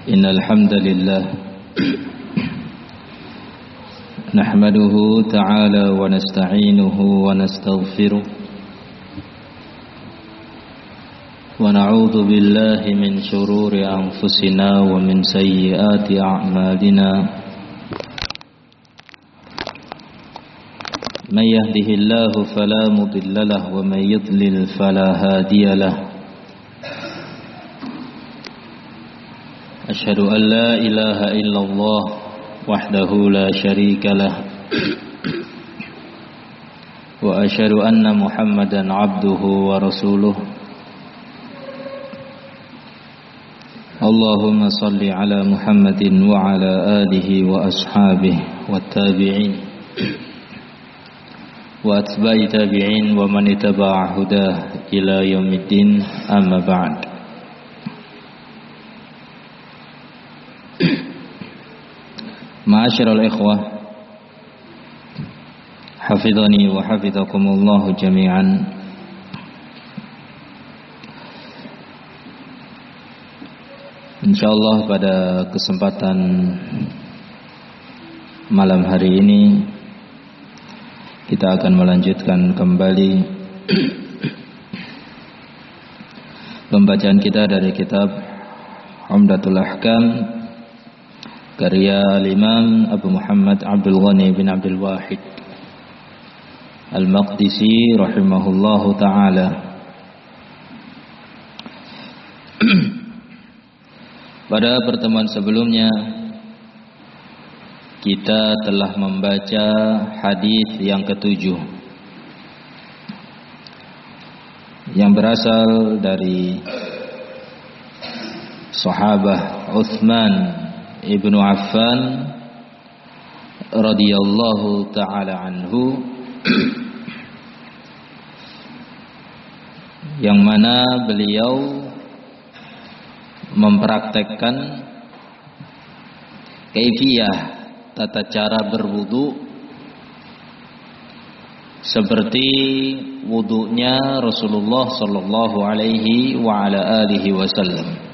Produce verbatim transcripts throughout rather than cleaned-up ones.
إن الحمد لله نحمده تعالى ونستعينه ونستغفره ونعوذ بالله من شرور أنفسنا ومن سيئات أعمالنا من يهده الله فلا مضل له ومن يضلل فلا هادي له أشهد أن لا إله إلا الله وحده لا شريك له وأشهد أن محمدا عبده ورسوله اللهم صل على محمد وعلى آله وأصحابه والتابعين وأتباع تابعين ومن اتبع هداه إلى يوم الدين أما بعد. Ma'asyiral ikhwah, hafizani wa hafizakumullah jami'an. Insyaallah pada kesempatan malam hari ini kita akan melanjutkan kembali pembacaan kita dari kitab Umdatul Ahkam karya Imam Abu Muhammad Abdul Ghani bin Abdul Wahid Al-Maqdisi rahimahullahu ta'ala. Pada pertemuan sebelumnya kita telah membaca hadis yang ketujuh yang berasal dari sahabat Utsman Ibnu Affan radhiyallahu ta'ala anhu, yang mana beliau mempraktekkan kaifiyah tata cara berwudu seperti wudunya Rasulullah sallallahu alaihi wa ala alihi wasallam.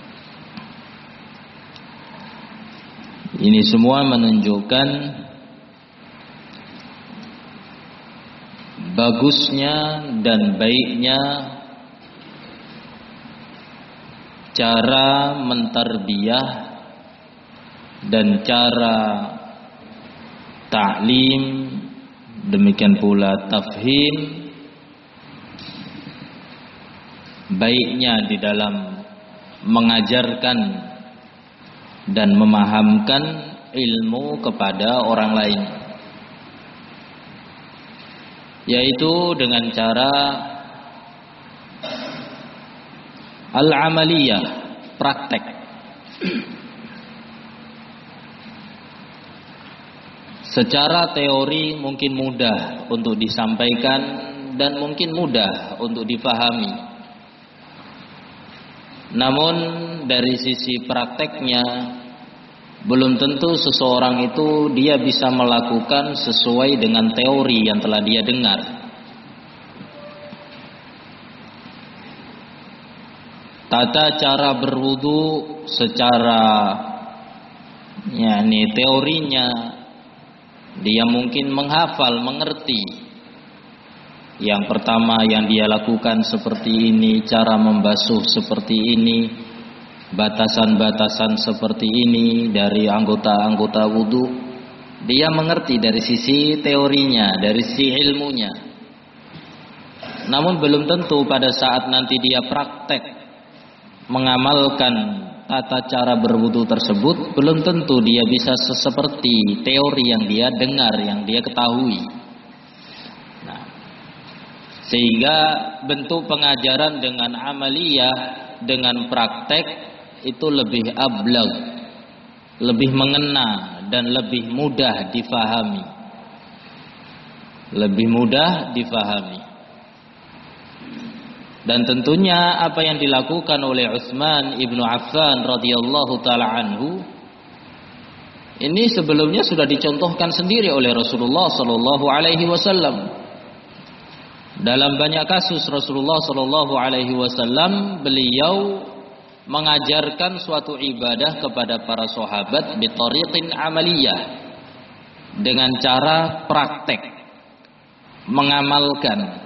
Ini semua menunjukkan bagusnya dan baiknya cara mentarbiyah dan cara ta'lim, demikian pula tafhim, baiknya di dalam mengajarkan dan memahamkan ilmu kepada orang lain, yaitu dengan cara al-amaliyah, praktek. Secara teori mungkin mudah untuk disampaikan dan mungkin mudah untuk difahami. Namun dari sisi prakteknya belum tentu seseorang itu dia bisa melakukan sesuai dengan teori yang telah dia dengar. Tata cara berwudu secara yakni teorinya dia mungkin menghafal, mengerti. Yang pertama yang dia lakukan seperti ini, cara membasuh seperti ini, batasan-batasan seperti ini dari anggota-anggota wudu. Dia mengerti dari sisi teorinya, dari sisi ilmunya. Namun belum tentu pada saat nanti dia praktek mengamalkan tata cara berwudu tersebut, belum tentu dia bisa seperti teori yang dia dengar, yang dia ketahui. Sehingga bentuk pengajaran dengan amaliyah, dengan praktek itu lebih ablag, lebih mengena dan lebih mudah difahami. Lebih mudah difahami. Dan tentunya apa yang dilakukan oleh Utsman Ibnu Affan radhiyallahu taala anhu ini sebelumnya sudah dicontohkan sendiri oleh Rasulullah sallallahu alaihi wasallam. Dalam banyak kasus Rasulullah sallallahu alaihi wasallam beliau mengajarkan suatu ibadah kepada para sahabat bitariqin amaliyah, dengan cara praktek, mengamalkan.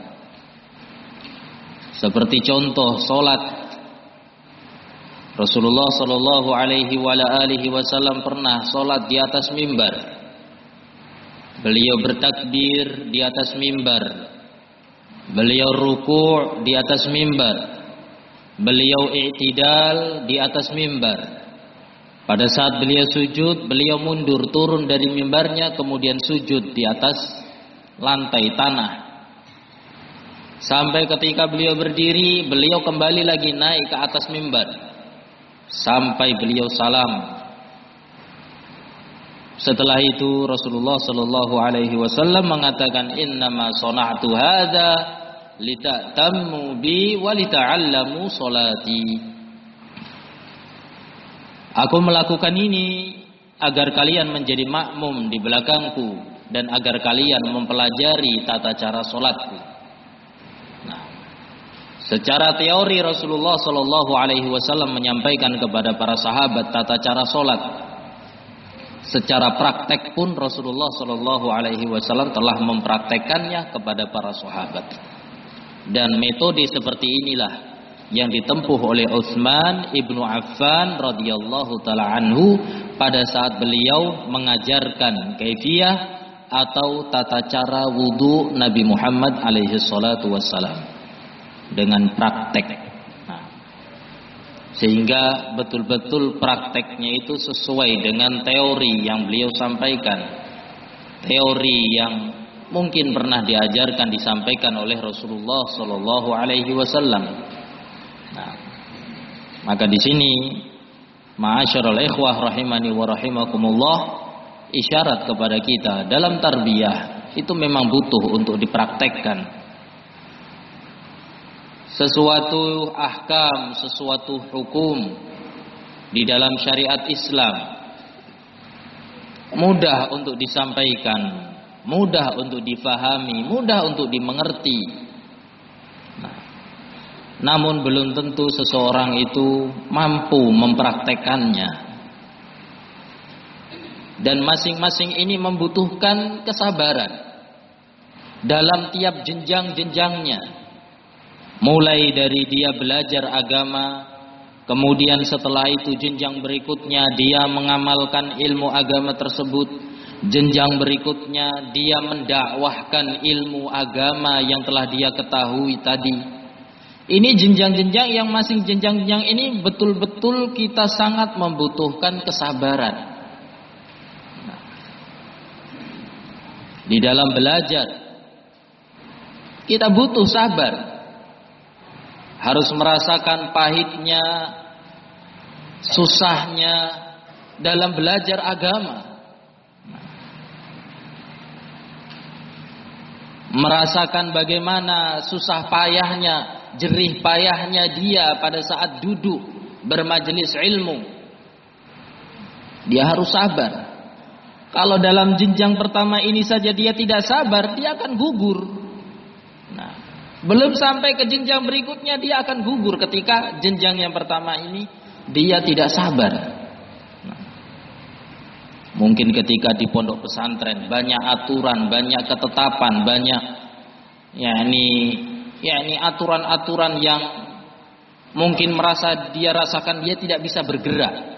Seperti contoh salat, Rasulullah sallallahu alaihi wasallam pernah salat di atas mimbar. Beliau bertakbir di atas mimbar. Beliau ruku' di atas mimbar. Beliau i'tidal di atas mimbar. Pada saat beliau sujud, beliau mundur turun dari mimbarnya, kemudian sujud di atas lantai tanah. Sampai ketika beliau berdiri, beliau kembali lagi naik ke atas mimbar sampai beliau salam. Setelah itu Rasulullah sallallahu alaihi wasallam mengatakan, innama sana'tu hadza lita'tammu bi wa lita'allamu salati. Aku melakukan ini agar kalian menjadi makmum di belakangku dan agar kalian mempelajari tata cara salatku. Nah, secara teori Rasulullah sallallahu alaihi wasallam menyampaikan kepada para sahabat tata cara salat. Secara praktek pun Rasulullah sallallahu alaihi wasallam telah mempraktekkannya kepada para sahabat. Dan metode seperti inilah yang ditempuh oleh Utsman ibnu Affan radhiyallahu taala anhu pada saat beliau mengajarkan kaifiyah atau tata cara wudu Nabi Muhammad alaihi salatu wassalam dengan praktek. Sehingga betul-betul prakteknya itu sesuai dengan teori yang beliau sampaikan. Teori yang mungkin pernah diajarkan, disampaikan oleh Rasulullah Sallallahu Alaihi Wasallam. Nah, maka di sini, ma'asyiral ikhwah rahimani wa rahimakumullah, isyarat kepada kita dalam tarbiyah itu memang butuh untuk dipraktekkan. Sesuatu ahkam, sesuatu hukum di dalam syariat Islam mudah untuk disampaikan, mudah untuk difahami, mudah untuk dimengerti. Nah, namun belum tentu seseorang itu mampu mempraktekannya. Dan masing-masing ini membutuhkan kesabaran dalam tiap jenjang-jenjangnya. Mulai dari dia belajar agama, kemudian setelah itu jenjang berikutnya dia mengamalkan ilmu agama tersebut, jenjang berikutnya dia mendakwahkan ilmu agama yang telah dia ketahui tadi. Ini jenjang-jenjang yang masing jenjang-jenjang ini betul-betul kita sangat membutuhkan kesabaran. Nah, di dalam belajar kita butuh sabar. Harus merasakan pahitnya, susahnya dalam belajar agama. Merasakan bagaimana susah payahnya, jerih payahnya dia pada saat duduk bermajelis ilmu. Dia harus sabar. Kalau dalam jenjang pertama ini saja dia tidak sabar, dia akan gugur. Nah, belum sampai ke jenjang berikutnya dia akan gugur ketika jenjang yang pertama ini dia tidak sabar. Nah, mungkin ketika di pondok pesantren banyak aturan, banyak ketetapan, banyak yakni yakni aturan-aturan yang mungkin merasa dia rasakan dia tidak bisa bergerak.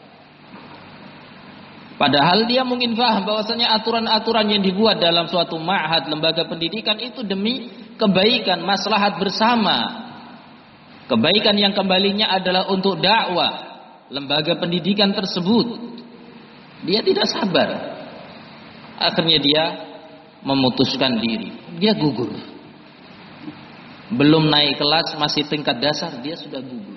Padahal dia mungkin paham bahwasanya aturan-aturan yang dibuat dalam suatu ma'had, lembaga pendidikan itu demi kebaikan, maslahat bersama. Kebaikan yang kembalinya adalah untuk dakwah lembaga pendidikan tersebut. Dia tidak sabar. Akhirnya dia memutuskan diri. Dia gugur. Belum naik kelas, masih tingkat dasar, dia sudah gugur.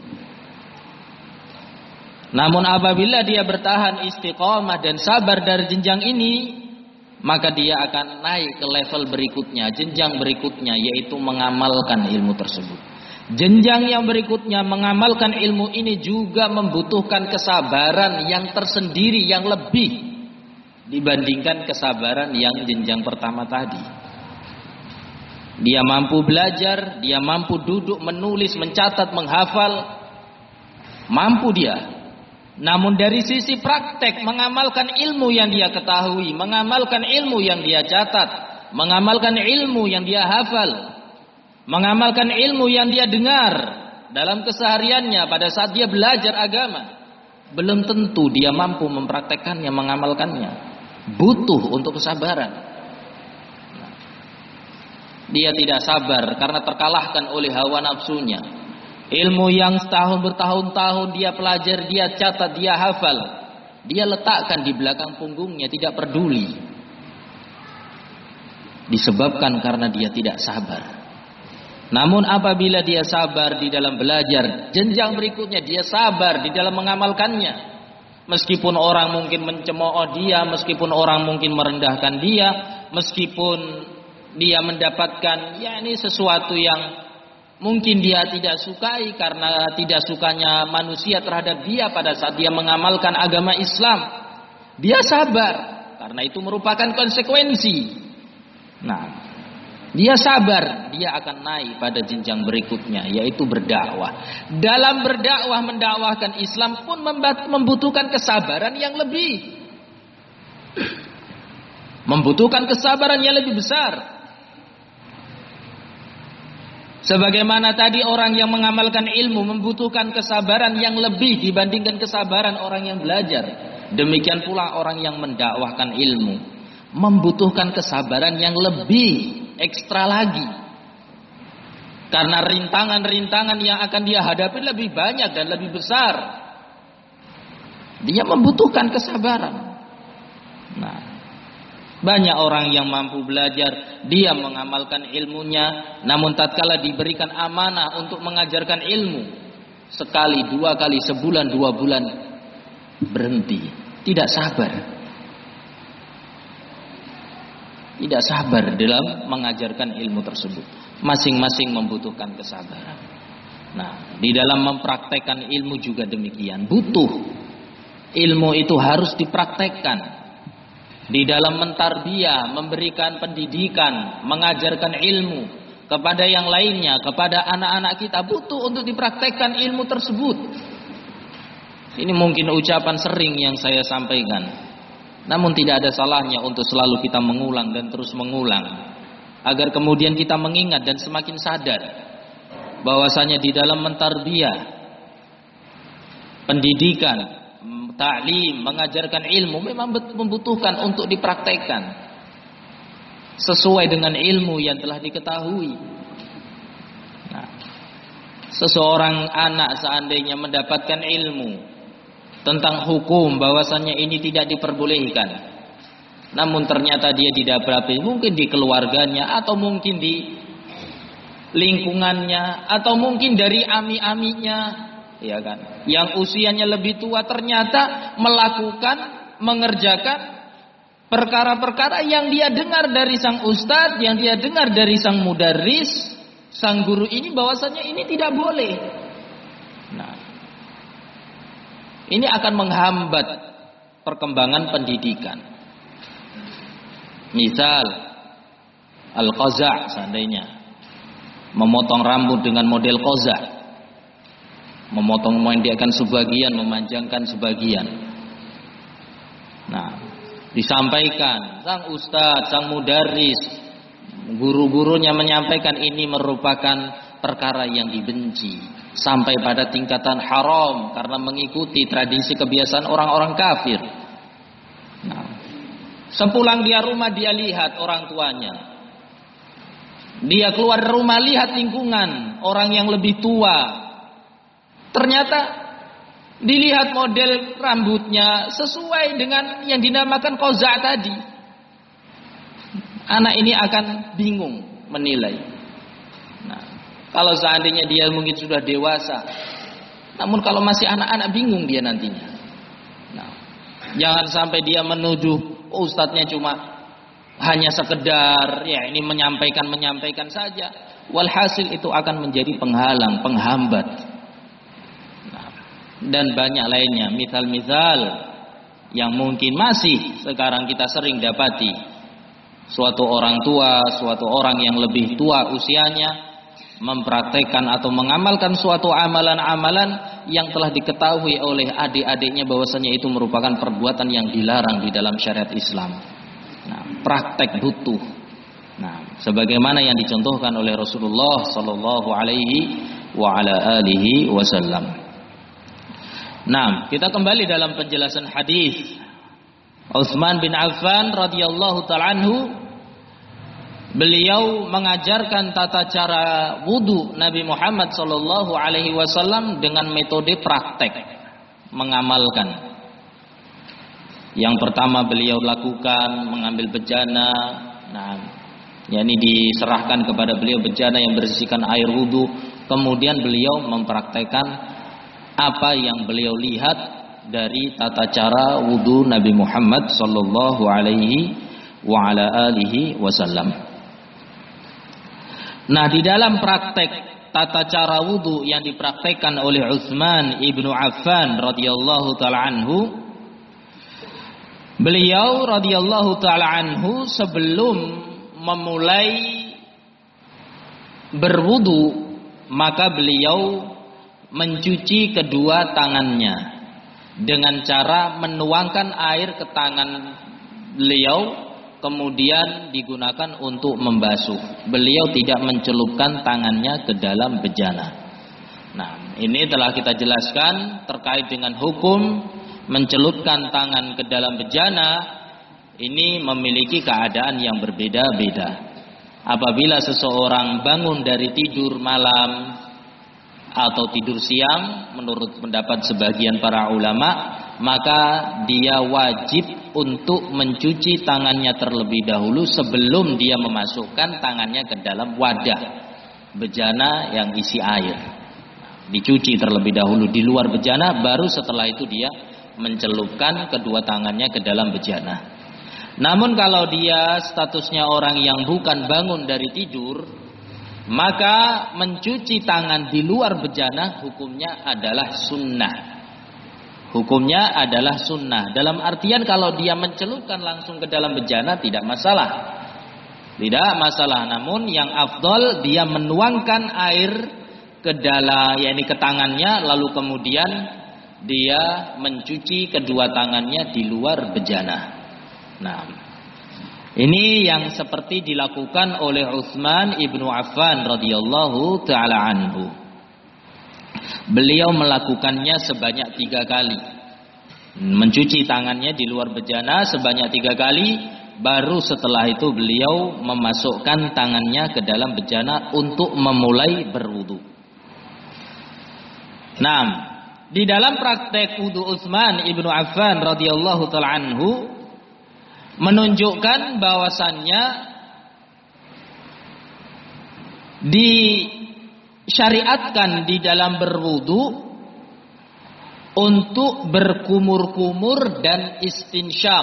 Namun apabila dia bertahan istiqomah dan sabar dari jenjang ini, maka dia akan naik ke level berikutnya, jenjang berikutnya, yaitu mengamalkan ilmu tersebut. Jenjang yang berikutnya mengamalkan ilmu ini juga membutuhkan kesabaran yang tersendiri, yang lebih dibandingkan kesabaran yang jenjang pertama tadi. Dia mampu belajar, dia mampu duduk, menulis, mencatat, menghafal. Mampu dia. Namun dari sisi praktek mengamalkan ilmu yang dia ketahui, mengamalkan ilmu yang dia catat, mengamalkan ilmu yang dia hafal, mengamalkan ilmu yang dia dengar dalam kesehariannya pada saat dia belajar agama, belum tentu dia mampu mempraktekkannya, mengamalkannya. Butuh untuk kesabaran. Dia tidak sabar karena terkalahkan oleh hawa nafsunya. Ilmu yang setahun bertahun-tahun dia pelajari, dia catat, dia hafal, dia letakkan di belakang punggungnya, tidak peduli. Disebabkan karena dia tidak sabar. Namun apabila dia sabar di dalam belajar, jenjang berikutnya dia sabar di dalam mengamalkannya. Meskipun orang mungkin mencemooh dia, meskipun orang mungkin merendahkan dia, meskipun dia mendapatkan ya ini sesuatu yang mungkin dia tidak sukai karena tidak sukanya manusia terhadap dia pada saat dia mengamalkan agama Islam. Dia sabar karena itu merupakan konsekuensi. Nah, dia sabar, dia akan naik pada jenjang berikutnya, yaitu berdakwah. Dalam berdakwah, mendakwahkan Islam pun membutuhkan kesabaran yang lebih. Membutuhkan kesabaran yang lebih besar. Sebagaimana tadi orang yang mengamalkan ilmu membutuhkan kesabaran yang lebih dibandingkan kesabaran orang yang belajar. Demikian pula orang yang mendakwahkan ilmu membutuhkan kesabaran yang lebih ekstra lagi. Karena rintangan-rintangan yang akan dia hadapi lebih banyak dan lebih besar. Dia membutuhkan kesabaran. Nah, banyak orang yang mampu belajar, dia mengamalkan ilmunya, namun tatkala diberikan amanah untuk mengajarkan ilmu, sekali, dua kali, sebulan, dua bulan, berhenti. Tidak sabar. Tidak sabar dalam mengajarkan ilmu tersebut. Masing-masing membutuhkan kesabaran. Nah, di dalam mempraktekkan ilmu juga demikian. Butuh. Ilmu itu harus dipraktekkan. Di dalam mentarbiyah, memberikan pendidikan, mengajarkan ilmu kepada yang lainnya, kepada anak-anak kita, butuh untuk dipraktekkan ilmu tersebut. Ini mungkin ucapan sering yang saya sampaikan, namun tidak ada salahnya untuk selalu kita mengulang dan terus mengulang, agar kemudian kita mengingat dan semakin sadar bahwasanya di dalam mentarbiyah, pendidikan, ta'lim, mengajarkan ilmu memang membutuhkan untuk dipraktekkan sesuai dengan ilmu yang telah diketahui. Nah, seseorang anak seandainya mendapatkan ilmu tentang hukum bahwasannya ini tidak diperbolehkan, namun ternyata dia didapati mungkin di keluarganya atau mungkin di lingkungannya atau mungkin dari ami-amiknya, ya kan, yang usianya lebih tua ternyata melakukan, mengerjakan perkara-perkara yang dia dengar dari sang ustadz, yang dia dengar dari sang mudarris, sang guru ini, bahwasanya ini tidak boleh. Nah, ini akan menghambat perkembangan pendidikan. Misal al-qaza' seandainya memotong rambut dengan model qaza', memotong memendiakan sebagian, memanjangkan sebagian. Nah, disampaikan sang ustadz, sang mudarris, guru-gurunya menyampaikan ini merupakan perkara yang dibenci, sampai pada tingkatan haram karena mengikuti tradisi kebiasaan orang-orang kafir. Nah, sepulang dia rumah dia lihat orang tuanya, dia keluar rumah lihat lingkungan orang yang lebih tua. Ternyata dilihat model rambutnya sesuai dengan yang dinamakan qaza' tadi. Anak ini akan bingung menilai. Nah, kalau seandainya dia mungkin sudah dewasa, namun kalau masih anak-anak bingung dia nantinya. Nah, jangan sampai dia menuduh oh, ustadznya cuma hanya sekedar ya ini menyampaikan menyampaikan saja. Walhasil itu akan menjadi penghalang, penghambat. Dan banyak lainnya, misal-misal yang mungkin masih sekarang kita sering dapati. Suatu orang tua, suatu orang yang lebih tua usianya, mempraktekkan atau mengamalkan suatu amalan-amalan yang telah diketahui oleh adik-adiknya bahwasanya itu merupakan perbuatan yang dilarang di dalam syariat Islam. Nah, praktek butuh. Nah, sebagaimana yang dicontohkan oleh Rasulullah sallallahu alaihi wa ala alihi wasallam. Nah, kita kembali dalam penjelasan hadis Utsman bin Affan radhiyallahu ta'ala anhu. Beliau mengajarkan tata cara wudu Nabi Muhammad sallallahu alaihi wasallam dengan metode praktek, mengamalkan. Yang pertama beliau lakukan mengambil bejana, nah, yakni diserahkan kepada beliau bejana yang berisikan air wudu. Kemudian beliau mempraktekkan apa yang beliau lihat dari tata cara wudu Nabi Muhammad sallallahu alaihi wa ala alihi wasallam. Nah, di dalam praktek tata cara wudu yang dipraktekkan oleh Utsman ibnu Affan radhiyallahu taala anhu, beliau radhiyallahu taala anhu sebelum memulai berwudu maka beliau mencuci kedua tangannya dengan cara menuangkan air ke tangan beliau, kemudian digunakan untuk membasuh. Beliau tidak mencelupkan tangannya ke dalam bejana. Nah, ini telah kita jelaskan terkait dengan hukum mencelupkan tangan ke dalam bejana. Ini memiliki keadaan yang berbeda-beda. Apabila seseorang bangun dari tidur malam atau tidur siang, menurut pendapat sebagian para ulama, maka dia wajib untuk mencuci tangannya terlebih dahulu sebelum dia memasukkan tangannya ke dalam wadah bejana yang isi air. Dicuci terlebih dahulu di luar bejana, baru setelah itu dia mencelupkan kedua tangannya ke dalam bejana. Namun kalau dia statusnya orang yang bukan bangun dari tidur, maka mencuci tangan di luar bejana hukumnya adalah sunnah. Hukumnya adalah sunnah. Dalam artian kalau dia mencelupkan langsung ke dalam bejana tidak masalah. Tidak masalah. Namun yang afdol dia menuangkan air ke dalam, yakni ke tangannya, lalu kemudian dia mencuci kedua tangannya di luar bejana. Nah, ini yang seperti dilakukan oleh Utsman ibnu Affan radhiyallahu taala anhu. Beliau melakukannya sebanyak tiga kali. Mencuci tangannya di luar bejana sebanyak tiga kali. Baru setelah itu beliau memasukkan tangannya ke dalam bejana untuk memulai berwudu. Nah, di dalam praktek wudu Utsman ibnu Affan radhiyallahu taala anhu menunjukkan bahwasannya di syariatkan di dalam berwudu untuk berkumur-kumur dan istinsyak.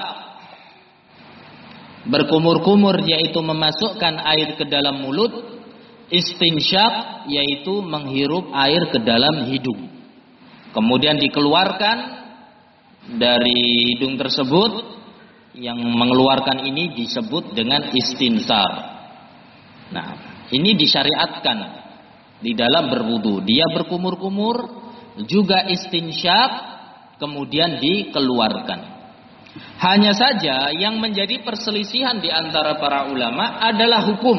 Berkumur-kumur yaitu memasukkan air ke dalam mulut, istinsyak yaitu menghirup air ke dalam hidung. Kemudian dikeluarkan dari hidung tersebut, yang mengeluarkan ini disebut dengan istinsar. Nah, ini disyariatkan di dalam berwudu. Dia berkumur-kumur, juga istinsyak, kemudian dikeluarkan. Hanya saja yang menjadi perselisihan di antara para ulama adalah hukum.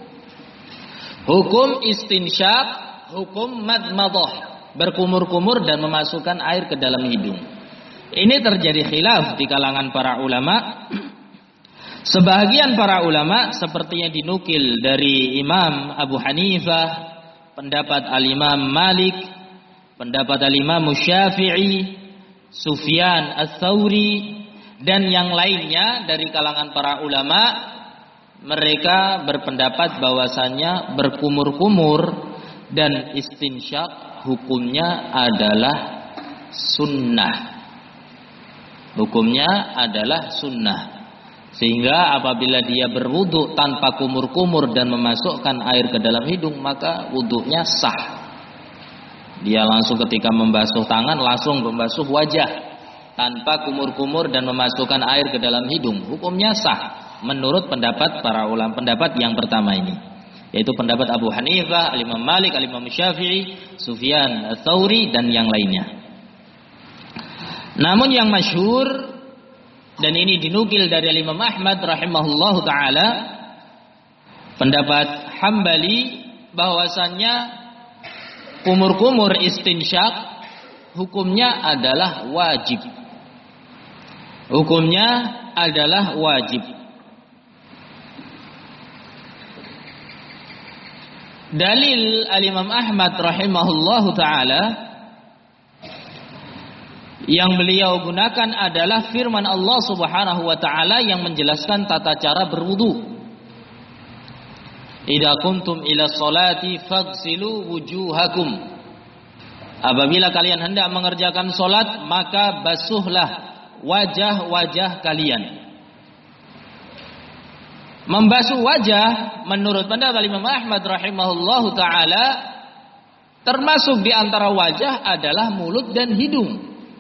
Hukum istinsyak, hukum madmadah, berkumur-kumur dan memasukkan air ke dalam hidung. Ini terjadi khilaf di kalangan para ulama. Sebahagian para ulama seperti yang dinukil dari Imam Abu Hanifah, pendapat Al-Imam Malik, pendapat Al-Imam Syafi'i, Sufyan Ats-Tsauri, dan yang lainnya dari kalangan para ulama, mereka berpendapat bahwasanya berkumur-kumur dan istinsyak hukumnya adalah sunnah. Hukumnya adalah sunnah. Sehingga apabila dia berwudu tanpa kumur-kumur dan memasukkan air ke dalam hidung, maka wudunya sah. Dia langsung ketika membasuh tangan langsung membasuh wajah tanpa kumur-kumur dan memasukkan air ke dalam hidung, hukumnya sah menurut pendapat para ulama, pendapat yang pertama ini. yaitu pendapat Abu Hanifah, Al-Imam Malik, Al-Imam Syafi'i, Sufyan Ats-Tsauri dan yang lainnya. Namun yang masyhur dan ini dinukil dari Imam Ahmad rahimahullahu taala, pendapat Hambali bahwasannya kumur-kumur istinsyak hukumnya adalah wajib. Hukumnya adalah wajib. Dalil Al-Imam Ahmad rahimahullahu ta'ala yang beliau gunakan adalah firman Allah subhanahu wa ta'ala yang menjelaskan tata cara berwudu. Idza kuntum ila sholati faghsilu wujuhakum. Apabila kalian hendak mengerjakan solat, maka basuhlah wajah-wajah kalian. Membasuh wajah menurut pendapat Imam Ahmad rahimahullahu taala termasuk di antara wajah adalah mulut dan hidung.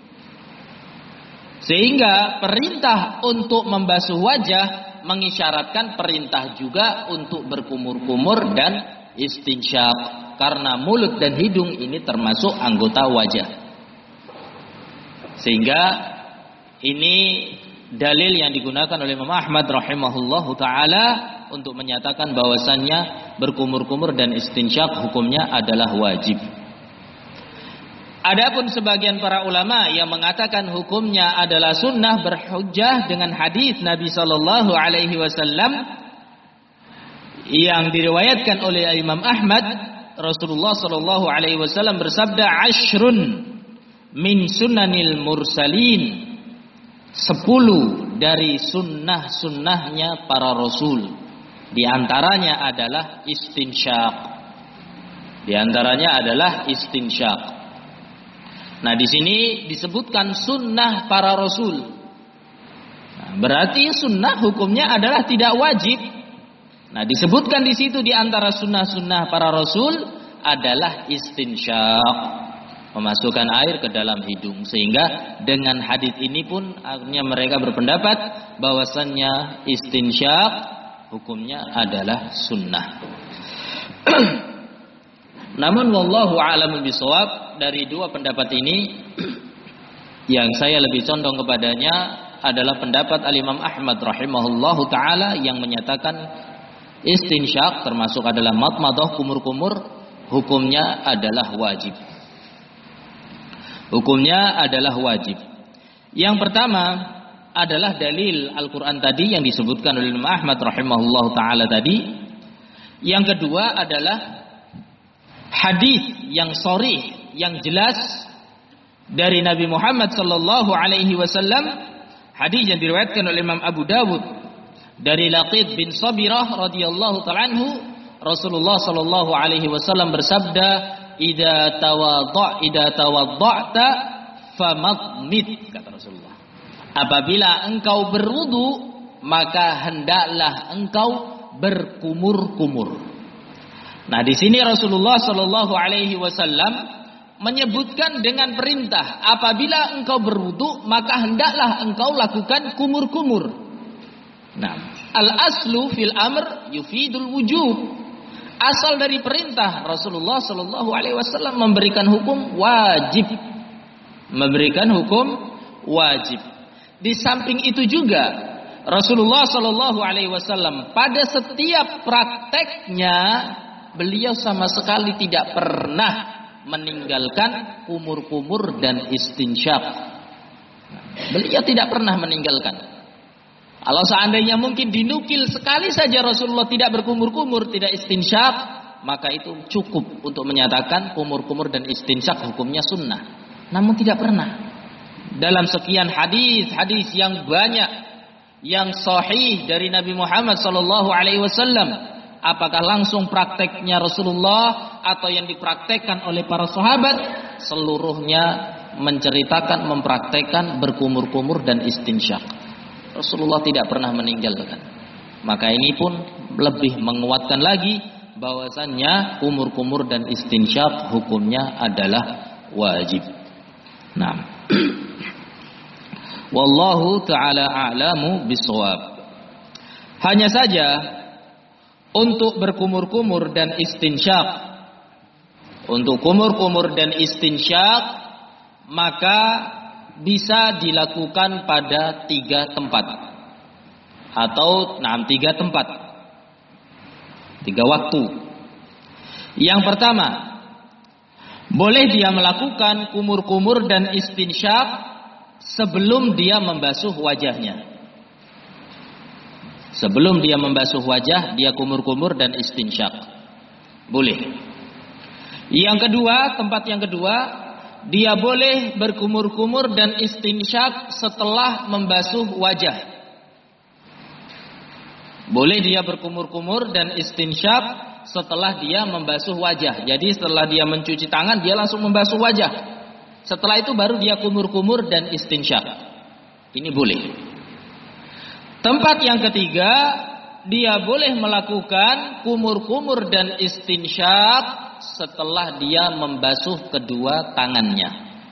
Sehingga perintah untuk membasuh wajah mengisyaratkan perintah juga untuk berkumur-kumur dan istinsyak, karena mulut dan hidung ini termasuk anggota wajah. Sehingga ini dalil yang digunakan oleh Imam Ahmad rahimahullahu taala untuk menyatakan bahwasannya berkumur-kumur dan istinsyak hukumnya adalah wajib. Adapun sebagian para ulama yang mengatakan hukumnya adalah sunnah berhujjah dengan hadis Nabi sallallahu alaihi wasallam yang diriwayatkan oleh Imam Ahmad. Rasulullah sallallahu alaihi wasallam bersabda, "Ashrun min sunanil mursalin." Sepuluh dari sunnah-sunnahnya para rasul. Di antaranya adalah istinsyak. Di antaranya adalah istinsyak. Nah, di sini disebutkan sunnah para rasul. Nah, berarti sunnah hukumnya adalah tidak wajib. Nah, disebutkan di situ di antara sunnah-sunnah para rasul adalah istinsyak. Memasukkan air ke dalam hidung. Sehingga dengan hadis ini pun akhirnya mereka berpendapat bahwasannya istinsyak hukumnya adalah sunnah. Namun wallahu a'lamu bishawab, dari dua pendapat ini yang saya lebih condong kepadanya adalah pendapat Al-Imam Ahmad rahimahullahu taala yang menyatakan istinsyak termasuk adalah madmadah, kumur-kumur, hukumnya adalah wajib. Hukumnya adalah wajib. Yang pertama adalah dalil Al-Quran tadi yang disebutkan oleh Imam Ahmad rahimahullah ta'ala tadi. Yang kedua adalah hadis yang sharih, yang jelas dari Nabi Muhammad sallallahu alaihi wasallam. Hadis yang diriwayatkan oleh Imam Abu Dawud dari Laqid bin Sabirah radhiyallahu ta'ala anhu. Rasulullah sallallahu alaihi wasallam bersabda, Ida tawadda' ida tawadda'ta famadmid, kata Rasulullah. Apabila engkau berwudu, maka hendaklah engkau berkumur-kumur. Nah, di sini Rasulullah sallallahu alaihi wasallam menyebutkan dengan perintah, apabila engkau berwudu, maka hendaklah engkau lakukan kumur-kumur. Nah, al-aslu fil amr yufidul wujub. Asal dari perintah Rasulullah sallallahu alaihi wasallam memberikan hukum wajib. Memberikan hukum wajib. Di samping itu juga Rasulullah sallallahu alaihi wasallam pada setiap prakteknya beliau sama sekali tidak pernah meninggalkan kumur-kumur dan istinsyak. Beliau tidak pernah meninggalkan. Kalau seandainya mungkin dinukil sekali saja Rasulullah tidak berkumur-kumur, tidak istinsyak, maka itu cukup untuk menyatakan kumur-kumur dan istinsyak hukumnya sunnah. Namun tidak pernah. Dalam sekian hadis-hadis yang banyak, yang sahih dari Nabi Muhammad sallallahu alaihi wasallam, apakah langsung prakteknya Rasulullah atau yang dipraktekkan oleh para sahabat, seluruhnya menceritakan, mempraktekkan berkumur-kumur dan istinsyak. Rasulullah tidak pernah meninggalkan. Maka ini pun lebih menguatkan lagi bahwasannya kumur-kumur dan istinsyak hukumnya adalah wajib. Nah, wallahu taala a'lamu bishawab. Hanya saja untuk berkumur-kumur dan istinsyak, untuk kumur-kumur dan istinsyak, maka bisa dilakukan pada tiga tempat atau enam tiga tempat, tiga waktu. Yang pertama, boleh dia melakukan kumur-kumur dan istinsyak sebelum dia membasuh wajahnya. Sebelum dia membasuh wajah, dia kumur-kumur dan istinsyak. Boleh. Yang kedua, tempat yang kedua, dia boleh berkumur-kumur dan istinsyak setelah membasuh wajah. Boleh dia berkumur-kumur dan istinsyak setelah dia membasuh wajah. Jadi setelah dia mencuci tangan, dia langsung membasuh wajah. Setelah itu baru dia kumur-kumur dan istinsyak. Ini boleh. Tempat yang ketiga, dia boleh melakukan kumur-kumur dan istinsyak setelah dia membasuh kedua tangannya.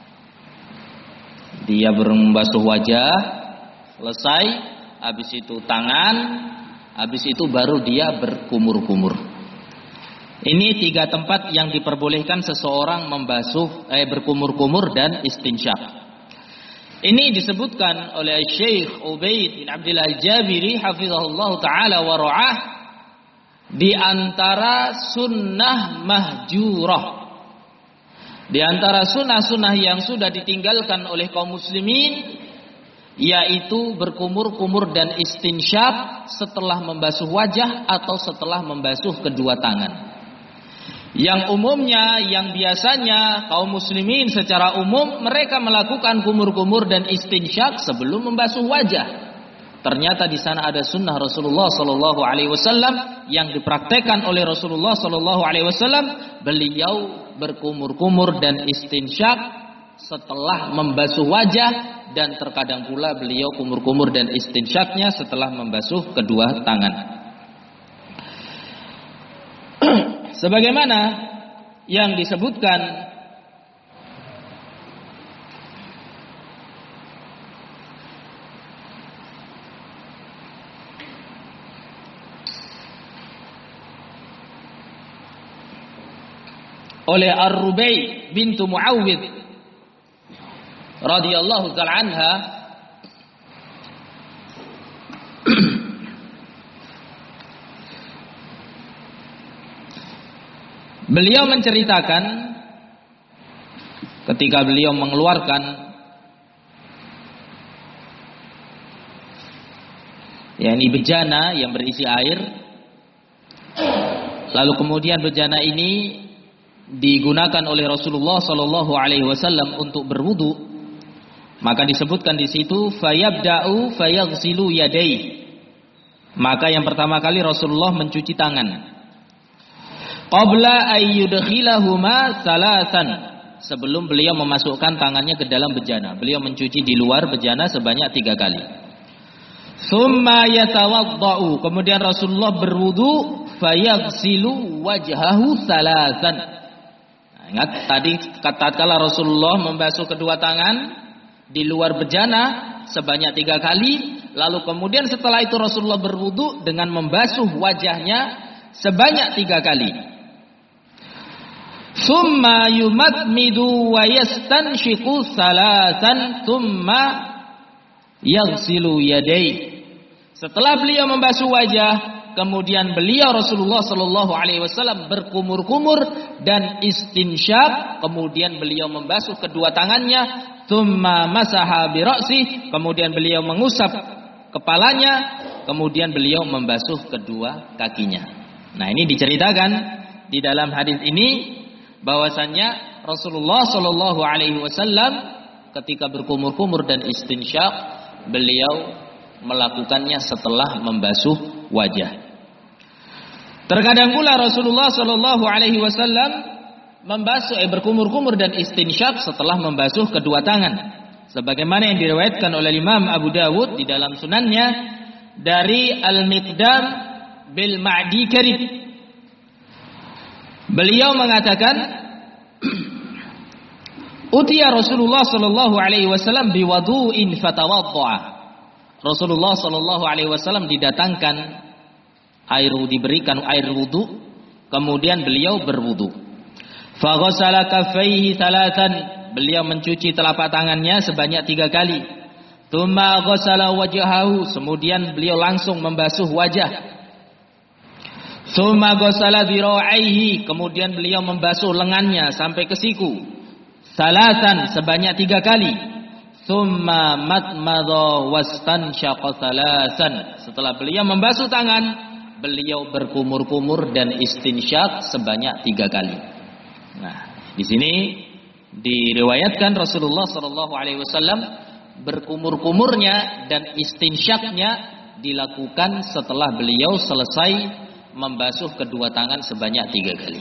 Dia membasuh wajah, selesai, habis itu tangan, habis itu baru dia berkumur-kumur. Ini tiga tempat yang diperbolehkan seseorang membasuh, eh, berkumur-kumur dan istinsyak. Ini disebutkan oleh Syekh Ubaid bin Abdullah Al-Jabiri hafizahullah ta'ala wa ra'ah di antara sunnah mahjurah, di antara sunnah-sunnah yang sudah ditinggalkan oleh kaum muslimin, yaitu berkumur-kumur dan istinsyak setelah membasuh wajah atau setelah membasuh kedua tangan. Yang umumnya, yang biasanya kaum muslimin secara umum mereka melakukan kumur-kumur dan istinsyak sebelum membasuh wajah. Ternyata di sana ada sunnah Rasulullah Sallallahu Alaihi Wasallam yang dipraktekkan oleh Rasulullah Sallallahu Alaihi Wasallam. Beliau berkumur-kumur dan istinsyak setelah membasuh wajah, dan terkadang pula beliau kumur-kumur dan istinsyaknya setelah membasuh kedua tangan. Sebagaimana yang disebutkan oleh Ar-Rubai bintu Muawwidh radhiyallahu ta'ala anha, beliau menceritakan ketika beliau mengeluarkan yakni bejana yang berisi air, lalu kemudian bejana ini digunakan oleh Rasulullah Sallallahu Alaihi Wasallam untuk berwudu, maka disebutkan di situ fayabda'u fayaghsilu yadayhi, maka yang pertama kali Rasulullah mencuci tangan. Qabla ayyudkhilahuma salasan, sebelum beliau memasukkan tangannya ke dalam bejana, beliau mencuci di luar bejana sebanyak tiga kali. Summa yatawaddau, kemudian Rasulullah berwudu, fayaghsilu wajhahu salasan. Nah, ingat tadi kala Rasulullah membasuh kedua tangan di luar bejana sebanyak tiga kali, lalu kemudian setelah itu Rasulullah berwudu dengan membasuh wajahnya sebanyak tiga kali. Summa yumadmidu wa yastanshiqu salasan thumma yaghsilu yadayhi. Setelah beliau membasuh wajah, kemudian beliau Rasulullah Sallallahu Alaihi Wasallam berkumur-kumur dan istinsyak, kemudian beliau membasuh kedua tangannya, thumma masaha bi ra'si, kemudian beliau mengusap kepalanya, kemudian beliau membasuh kedua kakinya. Nah, ini diceritakan di dalam hadis ini bahwasannya Rasulullah Shallallahu Alaihi Wasallam ketika berkumur-kumur dan istinsyak, beliau melakukannya setelah membasuh wajah. Terkadang pula Rasulullah Shallallahu Alaihi Wasallam membasuh, eh, berkumur-kumur dan istinsyak setelah membasuh kedua tangan, sebagaimana yang diriwayatkan oleh Imam Abu Dawud di dalam sunannya dari Al-Miqdam bil Ma'di Karib. Beliau mengatakan, utiya Rasulullah sallallahu alaihi wasallam biwudu'in fatawadda'a. Rasulullah sallallahu alaihi wasallam didatangkan air diberikan air wudu, kemudian beliau berwudu. Faghasala kaffaihi thalathan, beliau mencuci telapak tangannya sebanyak tiga kali. Tsumma ghasala wajhahu, kemudian beliau langsung membasuh wajah. Tsumma ghasala dhira'aihi, kemudian beliau membasuh lengannya sampai ke siku. Thalathan, sebanyak tiga kali. Tsumma matmadha wastanshaqa thalathan, setelah beliau membasuh tangan, beliau berkumur-kumur dan istinsyak sebanyak tiga kali. Nah, di sini diriwayatkan Rasulullah Shallallahu Alaihi Wasallam berkumur-kumurnya dan istinsyaknya dilakukan setelah beliau selesai membasuh kedua tangan sebanyak tiga kali.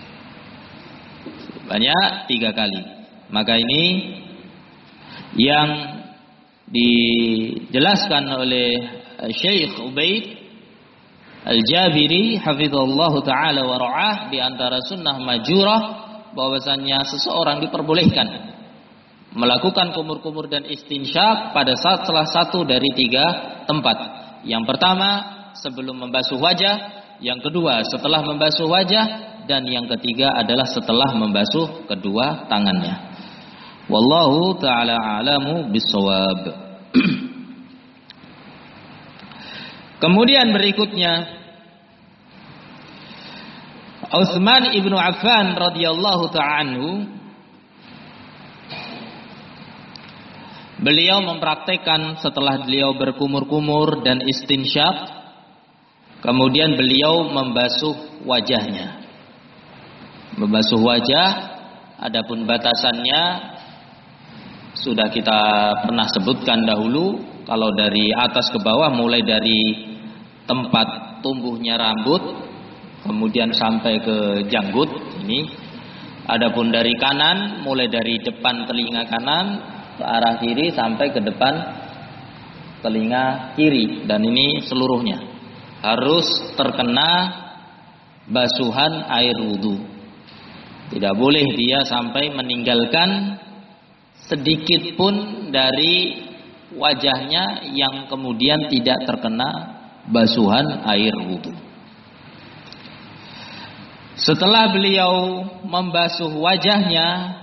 Sebanyak tiga kali. Maka ini yang dijelaskan oleh Syekh Ubaid Al-Jabiri hafizallahu taala wa ra'ah, di antara sunnah majurah bahwasannya seseorang diperbolehkan melakukan kumur-kumur dan istinsyak pada saat salah satu dari tiga tempat. Yang pertama sebelum membasuh wajah, yang kedua setelah membasuh wajah, dan yang ketiga adalah setelah membasuh kedua tangannya. Wallahu taala a'lamu bissawab. Kemudian berikutnya Utsman ibnu Affan radhiyallahu ta'ala anhu, beliau mempraktekkan setelah beliau berkumur-kumur dan istinsyak, kemudian beliau membasuh wajahnya. Membasuh wajah, adapun batasannya sudah kita pernah sebutkan dahulu. Kalau dari atas ke bawah, mulai dari tempat tumbuhnya rambut kemudian sampai ke janggut ini. Adapun dari kanan, mulai dari depan telinga kanan ke arah kiri sampai ke depan telinga kiri, dan ini seluruhnya harus terkena basuhan air wudu. Tidak boleh dia sampai meninggalkan sedikit pun dari wajahnya yang kemudian tidak terkena basuhan air wudu. Setelah beliau membasuh wajahnya,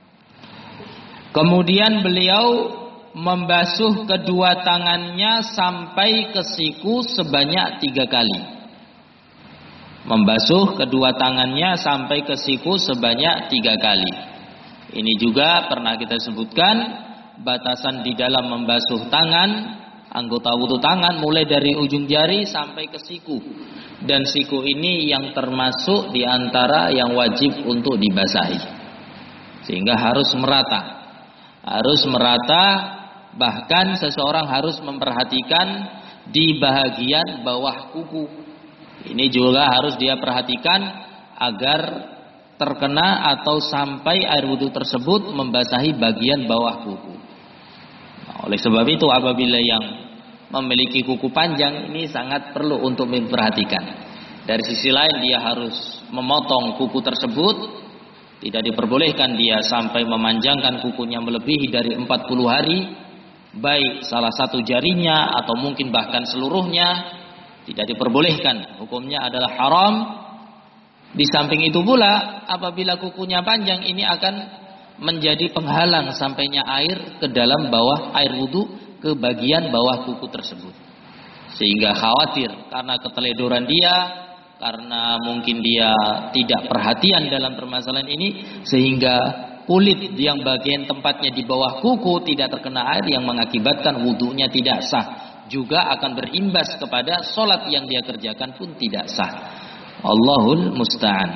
kemudian beliau membasuh kedua tangannya sampai ke siku sebanyak tiga kali. Membasuh kedua tangannya sampai ke siku sebanyak tiga kali. Ini juga pernah kita sebutkan, batasan di dalam membasuh tangan, anggota wudu tangan, mulai dari ujung jari sampai ke siku. Dan siku ini yang termasuk di antara yang wajib untuk dibasahi, sehingga harus merata. Harus merata, bahkan seseorang harus memperhatikan di bahagian bawah kuku. Ini juga harus dia perhatikan agar terkena atau sampai air wudu tersebut membasahi bagian bawah kuku. Nah, oleh sebab itu apabila yang memiliki kuku panjang ini sangat perlu untuk diperhatikan. Dari sisi lain dia harus memotong kuku tersebut. Tidak diperbolehkan dia sampai memanjangkan kukunya melebihi dari empat puluh hari, baik salah satu jarinya atau mungkin bahkan seluruhnya. Tidak diperbolehkan, hukumnya adalah haram. Di samping itu pula apabila kukunya panjang, ini akan menjadi penghalang sampainya air ke dalam bawah air wudu, ke bagian bawah kuku tersebut, sehingga khawatir karena keteledoran dia, karena mungkin dia tidak perhatian dalam permasalahan ini, sehingga kulit yang bagian tempatnya di bawah kuku tidak terkena air yang mengakibatkan wudunya tidak sah, juga akan berimbas kepada solat yang dia kerjakan pun tidak sah. Allahul musta'an.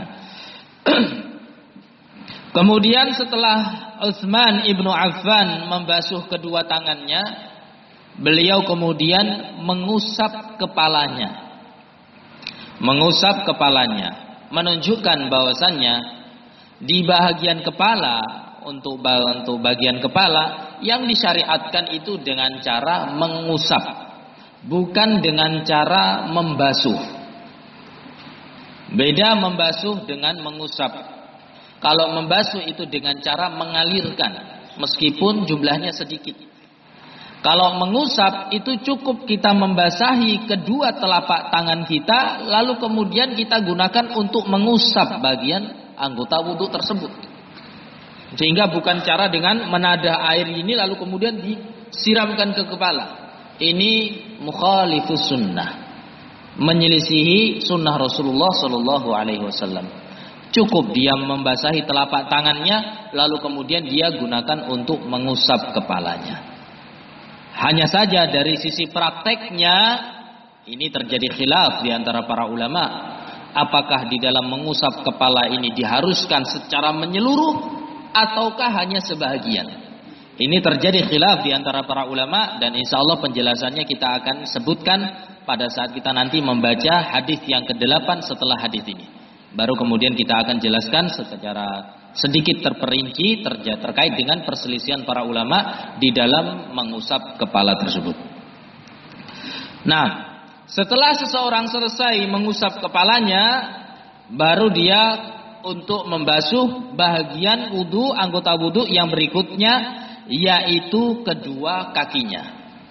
Kemudian setelah Utsman ibnu Affan membasuh kedua tangannya, beliau kemudian mengusap kepalanya. Mengusap kepalanya menunjukkan bahwasannya di bahagian kepala, untuk untuk bagian kepala yang disyariatkan itu dengan cara mengusap, bukan dengan cara membasuh. Beda membasuh dengan mengusap. Kalau membasuh itu dengan cara mengalirkan, meskipun jumlahnya sedikit. Kalau mengusap itu cukup kita membasahi kedua telapak tangan kita, lalu kemudian kita gunakan untuk mengusap bagian anggota wudhu tersebut. Sehingga bukan cara dengan menadah air ini lalu kemudian disiramkan ke kepala. Ini mukhalifus sunnah, menyelisihi sunnah Rasulullah Sallallahu Alaihi Wasallam. Cukup dia membasahi telapak tangannya, lalu kemudian dia gunakan untuk mengusap kepalanya. Hanya saja dari sisi prakteknya ini terjadi khilaf di antara para ulama. Apakah di dalam mengusap kepala ini diharuskan secara menyeluruh ataukah hanya sebahagian? Ini terjadi khilaf di antara para ulama dan insya Allah penjelasannya kita akan sebutkan pada saat kita nanti membaca hadis yang kedelapan setelah hadis ini. Baru kemudian kita akan jelaskan secara sedikit terperinci terkait dengan perselisihan para ulama di dalam mengusap kepala tersebut. Nah, setelah seseorang selesai mengusap kepalanya, baru dia untuk membasuh bagian wudu, anggota wudu yang berikutnya, yaitu kedua kakinya.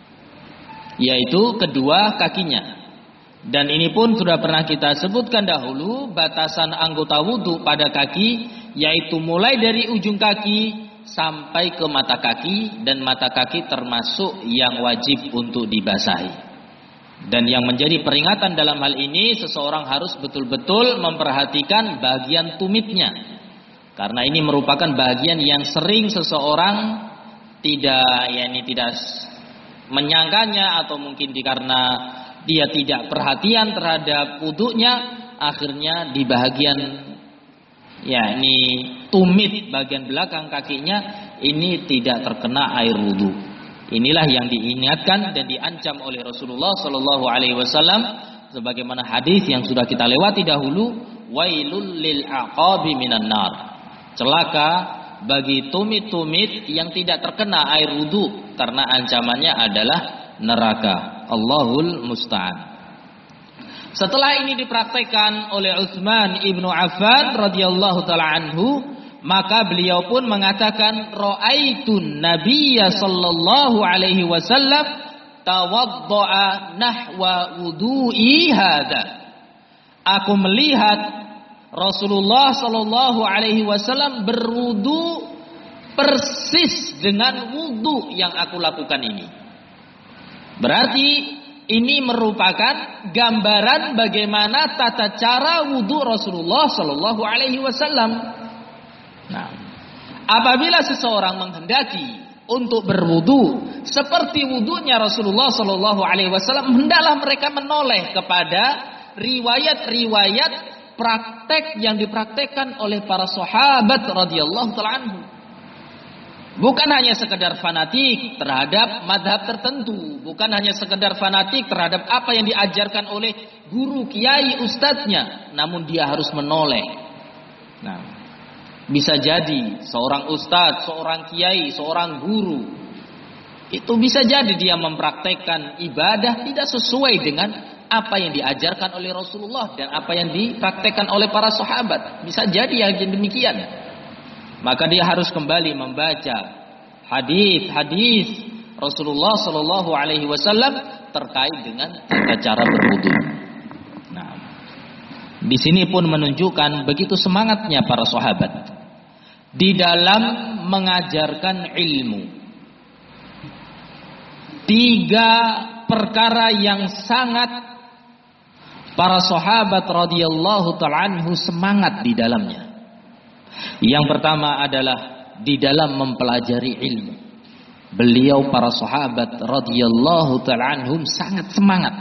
Yaitu kedua kakinya. Dan ini pun sudah pernah kita sebutkan dahulu, batasan anggota wudu pada kaki yaitu mulai dari ujung kaki sampai ke mata kaki, dan mata kaki termasuk yang wajib untuk dibasahi. Dan yang menjadi peringatan dalam hal ini, seseorang harus betul-betul memperhatikan bagian tumitnya, karena ini merupakan bagian yang sering seseorang tidak yakni tidak menyangkanya, atau mungkin karena dia tidak perhatian terhadap wudunya, akhirnya di bagian yakni tumit bagian belakang kakinya ini tidak terkena air wudu. Inilah yang diingatkan dan diancam oleh Rasulullah Sallallahu Alaihi Wasallam sebagaimana hadis yang sudah kita lewati dahulu, wailul lil aqabi minan nar. Celaka bagi tumit-tumit yang tidak terkena air wudu, karena ancamannya adalah neraka. Allahul musta'an. Setelah ini dipraktekkan oleh Utsman ibnu Affan radhiyallahu taala anhu, maka beliau pun mengatakan, ra'aitun nabiyya sallallahu alaihi wasallam tawaddaa nahwa wudu'i hadza. Aku melihat Rasulullah sallallahu alaihi wasallam berwudu persis dengan wudu yang aku lakukan ini. Berarti ini merupakan gambaran bagaimana tata cara wudu Rasulullah Sallallahu Alaihi Wasallam. Nah, apabila seseorang menghendaki untuk berwudu seperti wudunya Rasulullah Sallallahu Alaihi Wasallam, hendaklah mereka menoleh kepada riwayat-riwayat praktek yang dipraktekkan oleh para sahabat radhiyallahu taala anhu. Bukan hanya sekedar fanatik terhadap madhab tertentu, bukan hanya sekedar fanatik terhadap apa yang diajarkan oleh guru, kiai, ustadznya, namun dia harus menoleh. Nah, bisa jadi seorang ustadz, seorang kiai, seorang guru, itu bisa jadi dia mempraktekkan ibadah tidak sesuai dengan apa yang diajarkan oleh Rasulullah dan apa yang dipraktekkan oleh para sahabat. Bisa jadi yang demikian. Maka dia harus kembali membaca hadis-hadis Rasulullah Sallallahu Alaihi Wasallam terkait dengan tata cara berwudu. Nah, di sini pun menunjukkan begitu semangatnya para sahabat di dalam mengajarkan ilmu. Tiga perkara yang sangat para sahabat radhiyallahu ta'ala anhu semangat di dalamnya. Yang pertama adalah di dalam mempelajari ilmu. Beliau para sahabat radhiyallahu ta'ala anhum sangat semangat.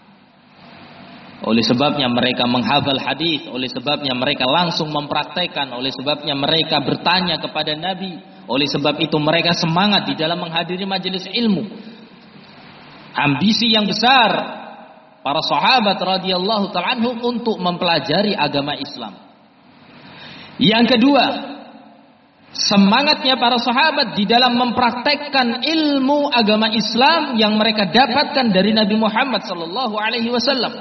Oleh sebabnya mereka menghafal hadis, oleh sebabnya mereka langsung mempraktekkan, oleh sebabnya mereka bertanya kepada Nabi, oleh sebab itu mereka semangat di dalam menghadiri majelis ilmu. Ambisi yang besar para sahabat radhiyallahu ta'ala anhum untuk mempelajari agama Islam. Yang kedua, semangatnya para sahabat di dalam mempraktekkan ilmu agama Islam yang mereka dapatkan dari Nabi Muhammad sallallahu alaihi wasallam.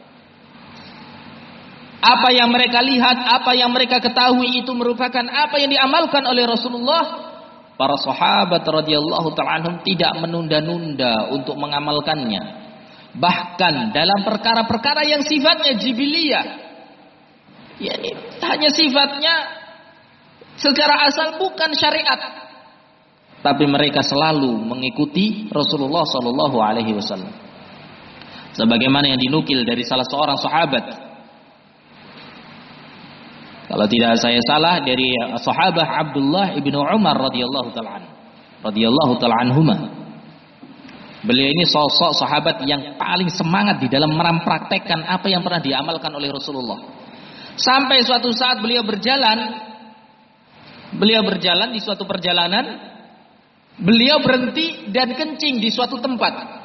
Apa yang mereka lihat, apa yang mereka ketahui itu merupakan apa yang diamalkan oleh Rasulullah para sahabat radhiyallahu ta'ala anhum tidak menunda-nunda untuk mengamalkannya. Bahkan dalam perkara-perkara yang sifatnya jibiliyah, yakni hanya sifatnya secara asal bukan syariat, tapi mereka selalu mengikuti Rasulullah sallallahu alaihi wasallam. Sebagaimana yang dinukil dari salah seorang sahabat, kalau tidak saya salah, dari sahabat Abdullah ibnu Umar radhiyallahu taala radhiyallahu taala anhuma. Beliau ini sosok sahabat yang paling semangat di dalam mempraktekkan apa yang pernah diamalkan oleh Rasulullah. Sampai suatu saat beliau berjalan, beliau berjalan di suatu perjalanan, beliau berhenti dan kencing di suatu tempat.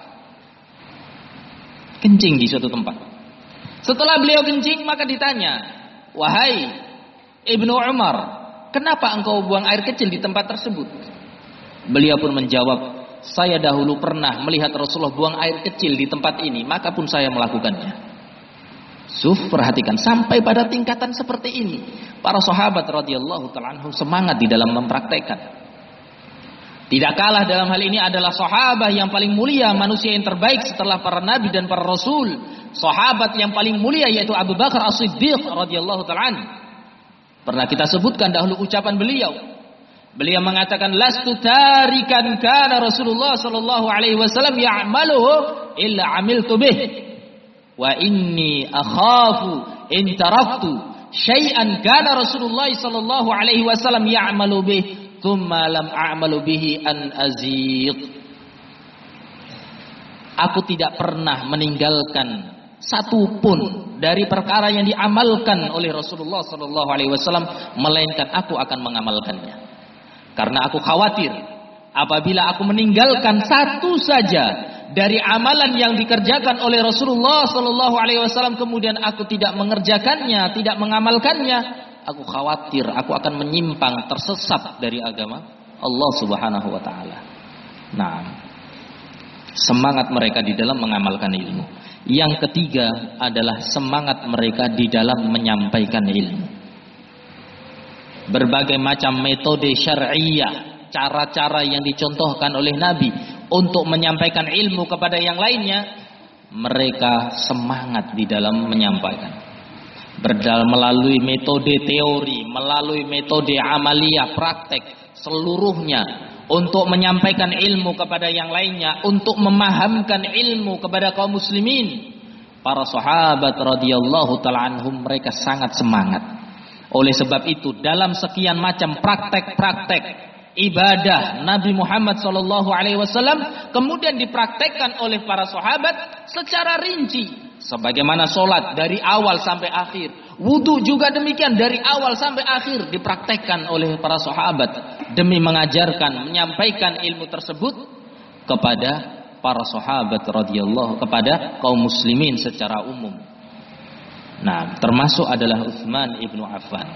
Kencing di suatu tempat. Setelah beliau kencing, maka ditanya, "Wahai Ibnu Umar, kenapa engkau buang air kecil di tempat tersebut?" Beliau pun menjawab, "Saya dahulu pernah melihat Rasulullah buang air kecil di tempat ini, maka pun saya melakukannya." Suf, perhatikan, sampai pada tingkatan seperti ini para sahabat radhiyallahu ta'ala anhum semangat di dalam mempraktekkan. Tidak kalah dalam hal ini adalah sahabat yang paling mulia, manusia yang terbaik setelah para nabi dan para rasul. Sahabat yang paling mulia yaitu Abu Bakar As-Siddiq radhiyallahu ta'ala anhu. Pernah kita sebutkan dahulu ucapan beliau. Beliau mengatakan, "Lastu tarikan kana Rasulullah sallallahu alaihi wasallam ya'maluhu illa 'amiltu bih. Wa inni akhafu in taraktu syai'an kana Rasulullah sallallahu alaihi wasallam ya'malu bih. Tsumma lam a'malu bihi an aziq." Aku tidak pernah meninggalkan satu pun dari perkara yang diamalkan oleh Rasulullah sallallahu alaihi wasallam, melainkan aku akan mengamalkannya. Karena aku khawatir apabila aku meninggalkan satu saja dari amalan yang dikerjakan oleh Rasulullah sallallahu alaihi wasallam, kemudian aku tidak mengerjakannya, tidak mengamalkannya, aku khawatir aku akan menyimpang, tersesat dari agama Allah Subhanahu wa taala. Nah, semangat mereka di dalam mengamalkan ilmu. Yang ketiga adalah semangat mereka di dalam menyampaikan ilmu. Berbagai macam metode syar'iyah, cara-cara yang dicontohkan oleh Nabi untuk menyampaikan ilmu kepada yang lainnya, mereka semangat di dalam menyampaikan. Berdal melalui metode teori, melalui metode amaliyah, praktek, seluruhnya untuk menyampaikan ilmu kepada yang lainnya, untuk memahamkan ilmu kepada kaum muslimin. Para sahabat radhiyallahu ta'ala anhum mereka sangat semangat. Oleh sebab itu dalam sekian macam praktek-praktek ibadah Nabi Muhammad sallallahu alaihi wasallam kemudian dipraktekkan oleh para sahabat secara rinci. Sebagaimana sholat dari awal sampai akhir, wudu juga demikian dari awal sampai akhir dipraktekkan oleh para sahabat demi mengajarkan, menyampaikan ilmu tersebut kepada para sahabat radhiyallahu, kepada kaum muslimin secara umum. Nah, termasuk adalah Utsman ibnu Affan.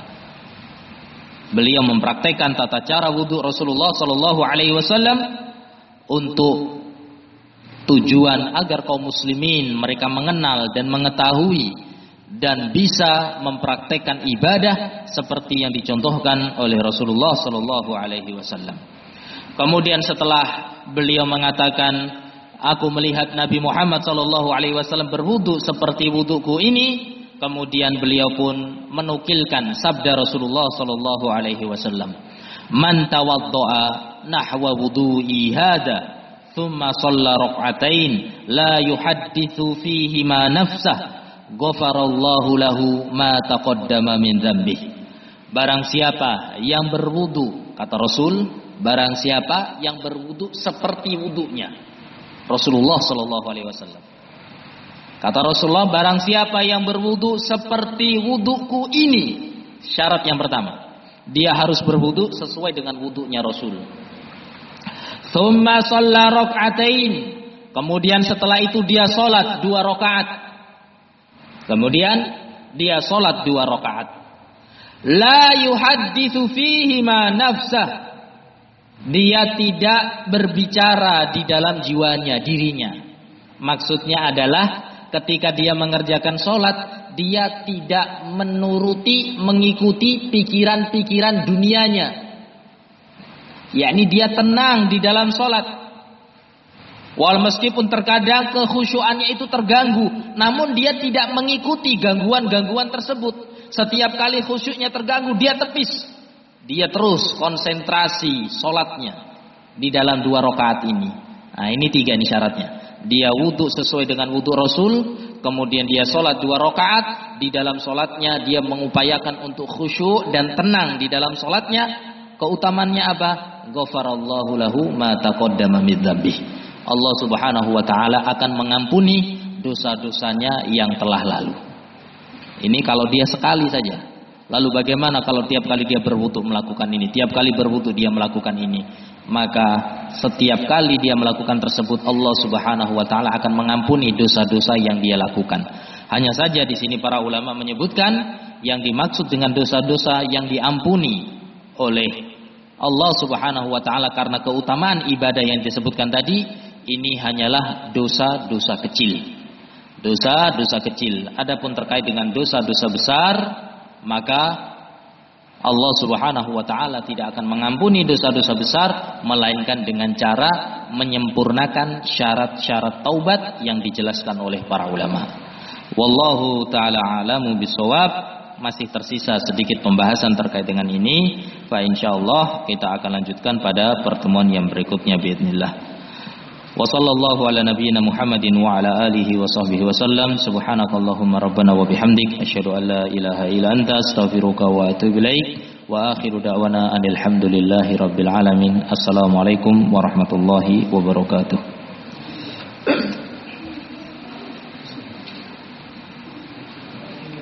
Beliau mempraktekkan tata cara wudu Rasulullah sallallahu alaihi wasallam untuk tujuan agar kaum muslimin mereka mengenal dan mengetahui dan bisa mempraktekkan ibadah seperti yang dicontohkan oleh Rasulullah sallallahu alaihi wasallam. Kemudian setelah beliau mengatakan, "Aku melihat Nabi Muhammad sallallahu alaihi wasallam berwudu seperti wuduku ini," kemudian beliau pun menukilkan sabda Rasulullah sallallahu alaihi wasallam, "Man tawaddaa nahwa wudu'i hadza thumma shalla rak'atain la yuhadditsu fihi ma nafsah ghafarallahu lahu ma taqaddama min dzambihi." Barang siapa yang berwudu, kata Rasul, barang siapa yang berwudu seperti wudunya Rasulullah sallallahu alaihi wasallam. Kata Rasulullah, barang siapa yang berwudu seperti wuduku ini, syarat yang pertama, dia harus berwudu sesuai dengan wudunya Rasul. Tsumma shalla rak'atain, kemudian setelah itu dia salat dua rakaat. Kemudian dia salat dua rakaat. La yuhadditsu fihi ma nafsah, dia tidak berbicara di dalam jiwanya, dirinya. Maksudnya adalah ketika dia mengerjakan sholat, dia tidak menuruti, mengikuti pikiran-pikiran dunianya. yakni dia tenang di dalam salat. Wal meskipun terkadang kekhusyuannya itu terganggu, namun dia tidak mengikuti gangguan-gangguan tersebut. Setiap kali khusyuknya terganggu, dia tepis. Dia terus konsentrasi salatnya di dalam dua rakaat ini. Nah, ini tiga nih syaratnya. Dia wudhu sesuai dengan wudhu Rasul, kemudian dia sholat dua rakaat. Di dalam sholatnya dia mengupayakan untuk khusyuk dan tenang di dalam sholatnya. Keutamannya apa? Ghafarallahu lahu ma taqaddama min dzambih. Allah Subhanahu wa taala akan mengampuni dosa-dosanya yang telah lalu. Ini kalau dia sekali saja. Lalu bagaimana kalau tiap kali dia berwudu melakukan ini, tiap kali berwudu dia melakukan ini? Maka setiap kali dia melakukan tersebut, Allah Subhanahu wa taala akan mengampuni dosa-dosa yang dia lakukan. Hanya saja di sini para ulama menyebutkan yang dimaksud dengan dosa-dosa yang diampuni oleh Allah Subhanahu wa taala karena keutamaan ibadah yang disebutkan tadi, ini hanyalah dosa-dosa kecil. Dosa-dosa kecil. Adapun terkait dengan dosa-dosa besar, maka Allah Subhanahu wa taala tidak akan mengampuni dosa-dosa besar melainkan dengan cara menyempurnakan syarat-syarat taubat yang dijelaskan oleh para ulama. Wallahu taala alamu bisawab. Masih tersisa sedikit pembahasan terkait dengan ini. Fa insyaallah kita akan lanjutkan pada pertemuan yang berikutnya biidznillah. Wa sallallahu ala nabiyyina Muhammadin wa ala alihi wa sahbihi wa sallam. Subhanakallahumma rabbana wa bihamdik asyhadu an la ilaha illa anta astaghfiruka wa atubu ilaik. Wa akhiru da'wana alhamdulillahi rabbil alamin. Assalamualaikum warahmatullahi wabarakatuh.